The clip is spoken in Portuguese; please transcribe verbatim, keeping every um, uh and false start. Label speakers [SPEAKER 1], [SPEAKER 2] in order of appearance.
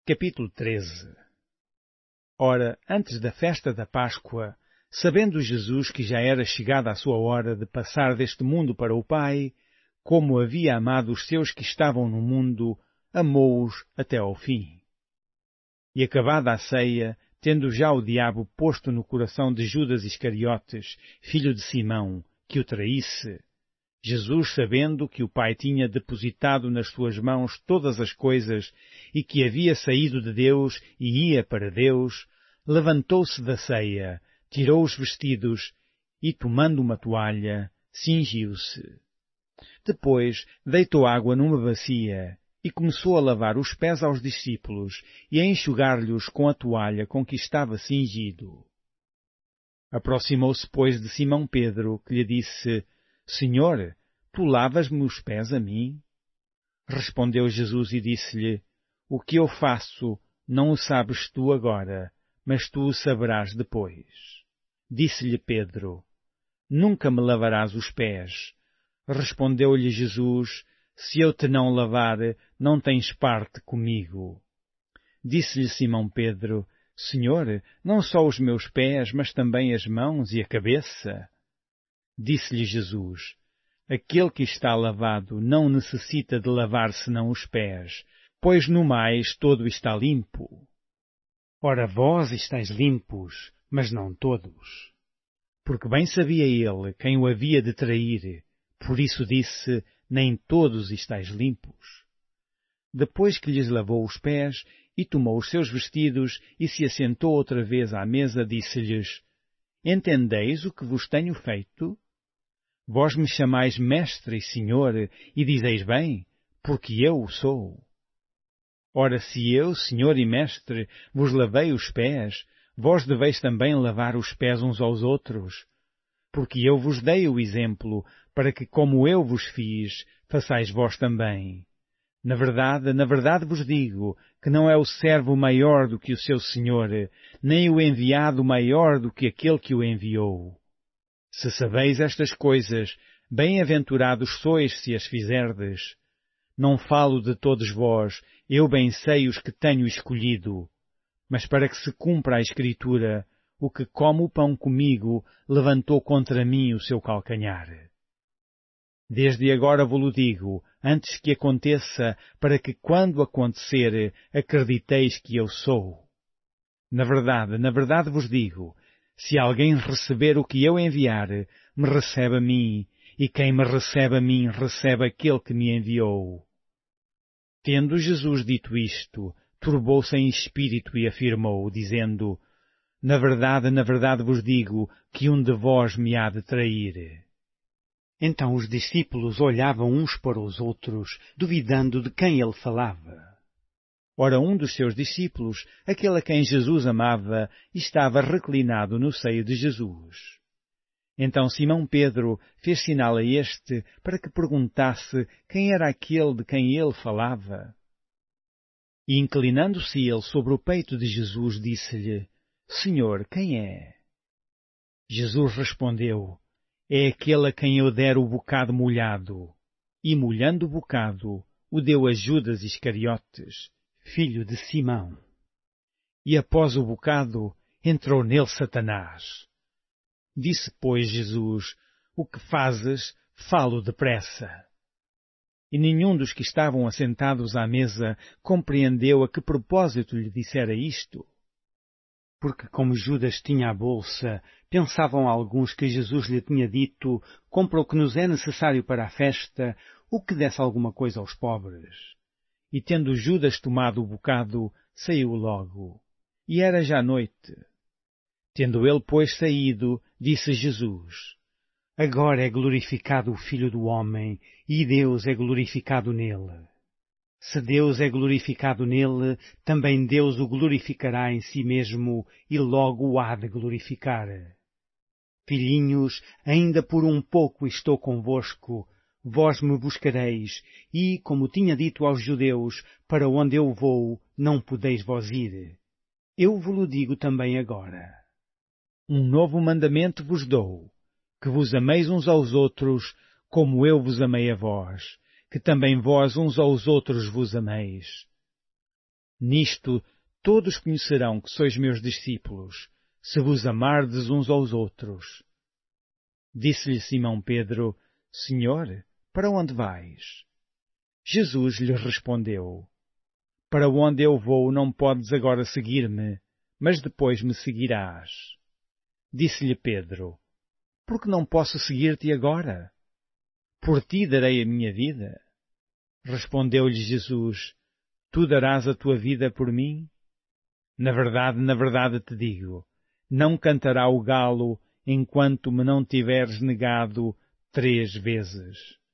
[SPEAKER 1] Capítulo treze. Ora, antes da festa da Páscoa, sabendo Jesus que já era chegada a sua hora de passar deste mundo para o Pai, como havia amado os seus que estavam no mundo, amou-os até ao fim. E acabada a ceia, tendo já o diabo posto no coração de Judas Iscariotes, filho de Simão, que o traísse, Jesus, sabendo que o Pai tinha depositado nas suas mãos todas as coisas e que havia saído de Deus e ia para Deus, levantou-se da ceia, tirou os vestidos e, tomando uma toalha, cingiu-se. Depois deitou água numa bacia e começou a lavar os pés aos discípulos e a enxugar-lhes com a toalha com que estava cingido. Aproximou-se, pois, de Simão Pedro, que lhe disse: Senhor, tu lavas-me os pés a mim? Respondeu Jesus e disse-lhe: O que eu faço não o sabes tu agora, mas tu o saberás depois. Disse-lhe Pedro: Nunca me lavarás os pés. Respondeu-lhe Jesus: Se eu te não lavar, não tens parte comigo. Disse-lhe Simão Pedro: Senhor, não só os meus pés, mas também as mãos e a cabeça? Disse-lhe Jesus: Aquele que está lavado não necessita de lavar senão os pés, pois no mais todo está limpo. Ora, vós estáis limpos, mas não todos. Porque bem sabia ele quem o havia de trair, por isso disse: Nem todos estáis limpos. Depois que lhes lavou os pés e tomou os seus vestidos e se assentou outra vez à mesa, disse-lhes: Entendeis o que vos tenho feito? Vós me chamais Mestre e Senhor, e dizeis bem, porque eu o sou. Ora, se eu, Senhor e Mestre, vos lavei os pés, vós deveis também lavar os pés uns aos outros. Porque eu vos dei o exemplo, para que, como eu vos fiz, façais vós também. Na verdade, na verdade vos digo, que não é o servo maior do que o seu Senhor, nem o enviado maior do que aquele que o enviou. Se sabeis estas coisas, bem-aventurados sois se as fizerdes. Não falo de todos vós, eu bem sei os que tenho escolhido. Mas para que se cumpra a Escritura, o que come o pão comigo levantou contra mim o seu calcanhar. Desde agora vos-lo digo, antes que aconteça, para que quando acontecer, acrediteis que eu sou. Na verdade, na verdade vos digo, se alguém receber o que eu enviar, me recebe a mim, e quem me recebe a mim, recebe aquele que me enviou. Tendo Jesus dito isto, turbou-se em espírito e afirmou, dizendo: Na verdade, na verdade vos digo, que um de vós me há de trair. Então os discípulos olhavam uns para os outros, duvidando de quem ele falava. Ora, um dos seus discípulos, aquele a quem Jesus amava, estava reclinado no seio de Jesus. Então Simão Pedro fez sinal a este para que perguntasse quem era aquele de quem ele falava. E inclinando-se ele sobre o peito de Jesus, disse-lhe: Senhor, quem é? Jesus respondeu: É aquele a quem eu der o bocado molhado. E molhando o bocado, o deu a Judas Iscariotes, filho de Simão. E após o bocado, entrou nele Satanás. Disse, pois, Jesus: O que fazes, falo depressa. E nenhum dos que estavam assentados à mesa compreendeu a que propósito lhe dissera isto. Porque como Judas tinha a bolsa, pensavam alguns que Jesus lhe tinha dito: Compra o que nos é necessário para a festa, o que desse alguma coisa aos pobres. E tendo Judas tomado o bocado, saiu logo. E era já noite. Tendo ele, pois, saído, disse Jesus: Agora é glorificado o Filho do Homem, e Deus é glorificado nele. Se Deus é glorificado nele, também Deus o glorificará em si mesmo, e logo o há de glorificar. Filhinhos, ainda por um pouco estou convosco. Vós me buscareis, e, como tinha dito aos judeus, para onde eu vou, não podeis vós ir. Eu vos-lo digo também agora. Um novo mandamento vos dou, que vos ameis uns aos outros, como eu vos amei a vós, que também vós uns aos outros vos ameis. Nisto todos conhecerão que sois meus discípulos, se vos amardes uns aos outros. Disse-lhe Simão Pedro: Senhor, para onde vais? Jesus lhe respondeu: Para onde eu vou não podes agora seguir-me, mas depois me seguirás. Disse-lhe Pedro: Por que não posso seguir-te agora? Por ti darei a minha vida. Respondeu-lhe Jesus: Tu darás a tua vida por mim? Na verdade, na verdade te digo, não cantará o galo enquanto me não tiveres negado três vezes.